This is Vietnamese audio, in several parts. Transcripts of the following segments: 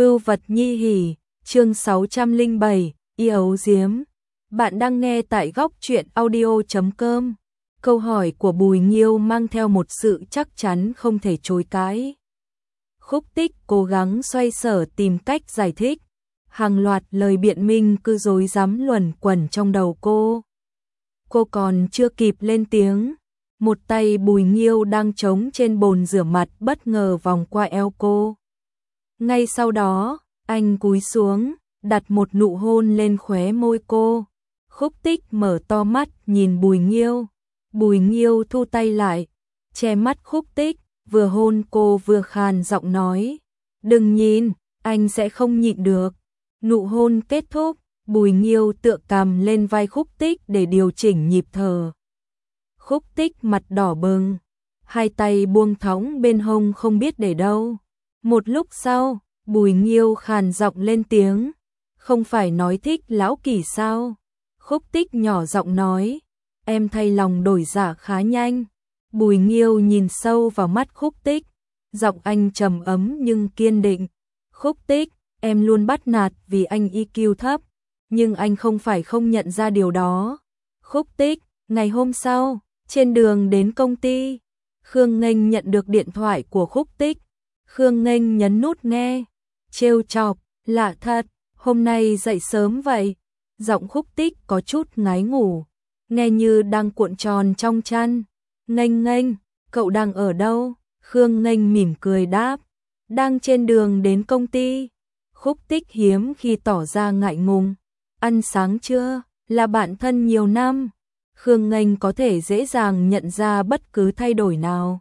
Vưu vật nhi hỉ, chương 607, yêu diếm. Bạn đang nghe tại góc truyện audio.com. Câu hỏi của Bùi Nghiêu mang theo một sự chắc chắn không thể chối cãi. Khúc Tích cố gắng xoay sở tìm cách giải thích. Hàng loạt lời biện minh cứ rối rắm luẩn quẩn trong đầu cô. Cô còn chưa kịp lên tiếng, một tay Bùi Nghiêu đang chống trên bồn rửa mặt bất ngờ vòng qua eo cô. Ngay sau đó, anh cúi xuống, đặt một nụ hôn lên khóe môi cô. Khúc Tích mở to mắt nhìn Bùi Nghiêu. Bùi Nghiêu thu tay lại, che mắt Khúc Tích, vừa hôn cô vừa khàn giọng nói: "Đừng nhìn, anh sẽ không nhịn được." Nụ hôn kết thúc, Bùi Nghiêu tựa cằm lên vai Khúc Tích để điều chỉnh nhịp thở. Khúc Tích mặt đỏ bừng, hai tay buông thõng bên hông không biết để đâu. Một lúc sau, Bùi Nghiêu khàn giọng lên tiếng: "Không phải nói thích Lão Kỷ sao?" Khúc Tích nhỏ giọng nói: "Em thay lòng đổi dạ khá nhanh." Bùi Nghiêu nhìn sâu vào mắt Khúc Tích, giọng anh trầm ấm nhưng kiên định: "Khúc Tích, em luôn bắt nạt vì anh IQ thấp, nhưng anh không phải không nhận ra điều đó." Khúc Tích, ngày hôm sau, trên đường đến công ty, Khương Nghênh nhận được điện thoại của Khúc Tích. Khương Nghênh nhấn nút nghe, trêu chọc: "Lạ thật, hôm nay dậy sớm vậy." Giọng Khúc Tích có chút ngái ngủ, nghe như đang cuộn tròn trong chăn. "Nghênh Nghênh, cậu đang ở đâu?" Khương Nghênh mỉm cười đáp: "Đang trên đường đến công ty." Khúc Tích hiếm khi tỏ ra ngại ngùng. "Ăn sáng chưa?" Là bạn thân nhiều năm, Khương Nghênh có thể dễ dàng nhận ra bất cứ thay đổi nào,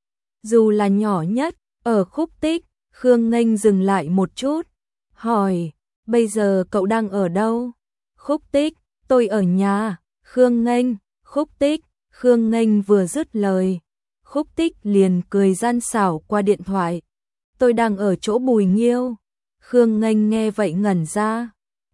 dù là nhỏ nhất. Ở Khúc Tích, Khương Nghênh dừng lại một chút, hỏi: "Bây giờ cậu đang ở đâu?" Khúc Tích: "Tôi ở nhà." Khương Nghênh: "Khúc Tích." Khương Nghênh vừa dứt lời, Khúc Tích liền cười gian xảo qua điện thoại: "Tôi đang ở chỗ Bùi Nghiêu." Khương Nghênh nghe vậy ngẩn ra.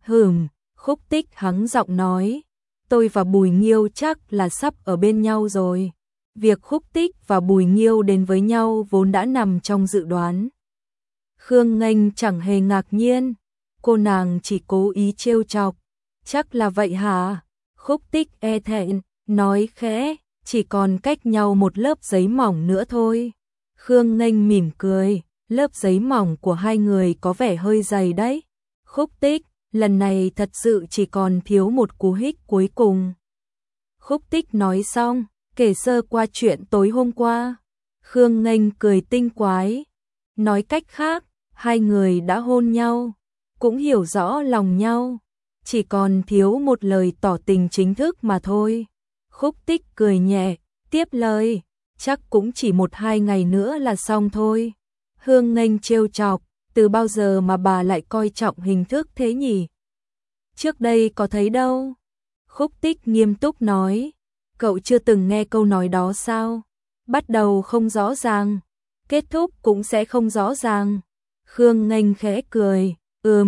Khúc Tích hắng giọng nói: "Tôi và Bùi Nghiêu chắc là sắp ở bên nhau rồi." Việc Khúc Tích và Bùi Nghiêu đến với nhau vốn đã nằm trong dự đoán. Khương Nghênh chẳng hề ngạc nhiên, cô nàng chỉ cố ý trêu chọc: "Chắc là vậy hả?" Khúc Tích e thẹn, nói khẽ: "Chỉ còn cách nhau một lớp giấy mỏng nữa thôi." Khương Nghênh mỉm cười: "Lớp giấy mỏng của hai người có vẻ hơi dày đấy." Khúc Tích: "Lần này thật sự chỉ còn thiếu một cú hích cuối cùng." Khúc Tích nói xong, kể sơ qua chuyện tối hôm qua. Khương Nghênh cười tinh quái: "Nói cách khác, hai người đã hôn nhau, cũng hiểu rõ lòng nhau, chỉ còn thiếu một lời tỏ tình chính thức mà thôi." Khúc Tích cười nhẹ, tiếp lời: "Chắc cũng chỉ 1-2 ngày nữa là xong thôi." Khương Nghênh trêu chọc: "Từ bao giờ mà bà lại coi trọng hình thức thế nhỉ? Trước đây có thấy đâu." Khúc Tích nghiêm túc nói: "Cậu chưa từng nghe câu nói đó sao? Bắt đầu không rõ ràng, kết thúc cũng sẽ không rõ ràng." Khương Nghênh khẽ cười: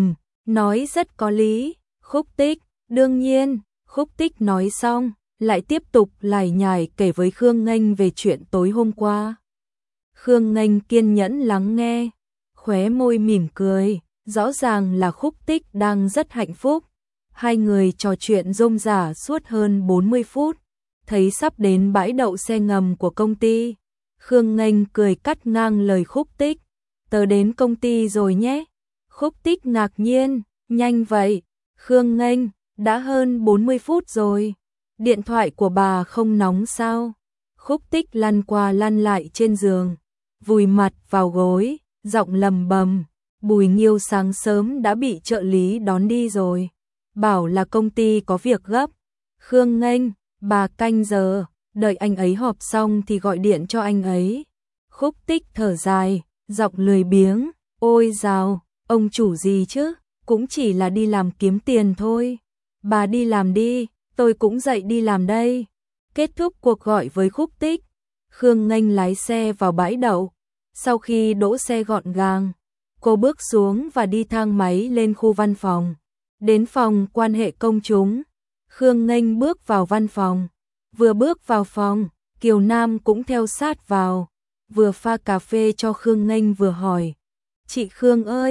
nói rất có lý." Khúc Tích: "Đương nhiên." Khúc Tích nói xong, lại tiếp tục lải nhải kể với Khương Nghênh về chuyện tối hôm qua. Khương Nghênh kiên nhẫn lắng nghe, khóe môi mỉm cười, rõ ràng là Khúc Tích đang rất hạnh phúc. Hai người trò chuyện rôm rả suốt hơn 40 phút, thấy sắp đến bãi đậu xe ngầm của công ty. Khương Nghênh cười cắt ngang lời Khúc Tích: "Tớ đến công ty rồi nhé." Khúc Tích ngạc nhiên: "Nhanh vậy?" Khương Nghênh: "Đã hơn 40 phút rồi. Điện thoại của bà không nóng sao?" Khúc Tích lăn qua lăn lại trên giường, vùi mặt vào gối, giọng lầm bầm: "Bùi Nghiêu sáng sớm đã bị trợ lý đón đi rồi, bảo là công ty có việc gấp." Khương Nghênh: "Bà canh giờ, đợi anh ấy họp xong thì gọi điện cho anh ấy." Khúc Tích thở dài, giọng lười biếng: "Ôi dào, ông chủ gì chứ, cũng chỉ là đi làm kiếm tiền thôi. Bà đi làm đi, tôi cũng dậy đi làm đây." Kết thúc cuộc gọi với Khúc Tích, Khương Nghênh lái xe vào bãi đậu. Sau khi đỗ xe gọn gàng, cô bước xuống và đi thang máy lên khu văn phòng. Đến phòng quan hệ công chúng, Khương Nghênh bước vào văn phòng. Vừa bước vào phòng, Kiều Nam cũng theo sát vào, vừa pha cà phê cho Khương Nghênh vừa hỏi: "Chị Khương ơi,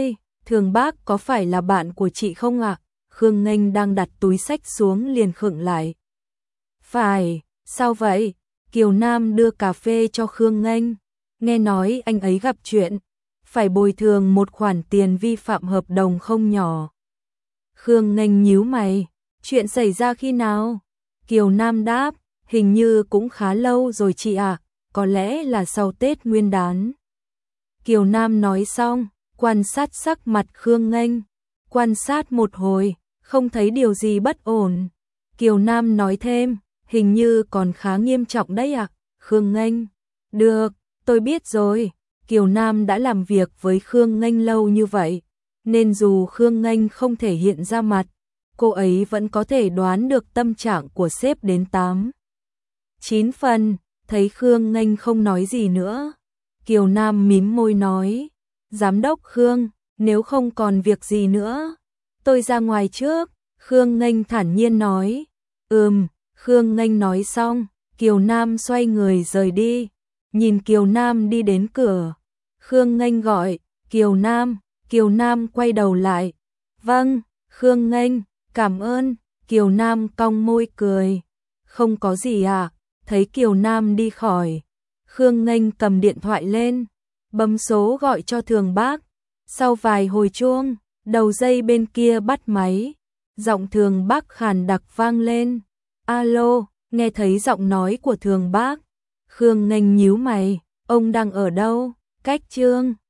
Thường Bác có phải là bạn của chị không ạ? Khương Nghênh đang đặt túi xách xuống liền khựng lại. Phải, sao vậy? Kiều Nam đưa cà phê cho Khương Nghênh. Nghe nói anh ấy gặp chuyện, phải bồi thường một khoản tiền vi phạm hợp đồng không nhỏ. Khương Nghênh nhíu mày, chuyện xảy ra khi nào? Kiều Nam đáp, hình như cũng khá lâu rồi chị ạ, có lẽ là sau Tết Nguyên đán. Kiều Nam nói xong, quan sát sắc mặt Khương Nghênh, quan sát một hồi, không thấy điều gì bất ổn. Kiều Nam nói thêm, hình như còn khá nghiêm trọng đấy ạ. Khương Nghênh, được, tôi biết rồi. Kiều Nam đã làm việc với Khương Nghênh lâu như vậy, nên dù Khương Nghênh không thể hiện ra mặt, cô ấy vẫn có thể đoán được tâm trạng của sếp đến 8-9 phần. Thấy Khương Nghênh không nói gì nữa, Kiều Nam mím môi nói, Giám đốc Khương, nếu không còn việc gì nữa, tôi ra ngoài trước. Khương Nghênh thản nhiên nói, Khương Nghênh nói xong, Kiều Nam xoay người rời đi. Nhìn Kiều Nam đi đến cửa, Khương Nghênh gọi, Kiều Nam quay đầu lại. Vâng, Khương Nghênh, cảm ơn. Kiều Nam cong môi cười, không có gì à. Thấy Kiều Nam đi khỏi, Khương Nghênh cầm điện thoại lên, bấm số gọi cho Thường Bác. Sau vài hồi chuông, đầu dây bên kia bắt máy, giọng Thường Bác khàn đặc vang lên. Alo, nghe thấy giọng nói của Thường Bác, Khương Nghênh nhíu mày, ông đang ở đâu? Cách Trương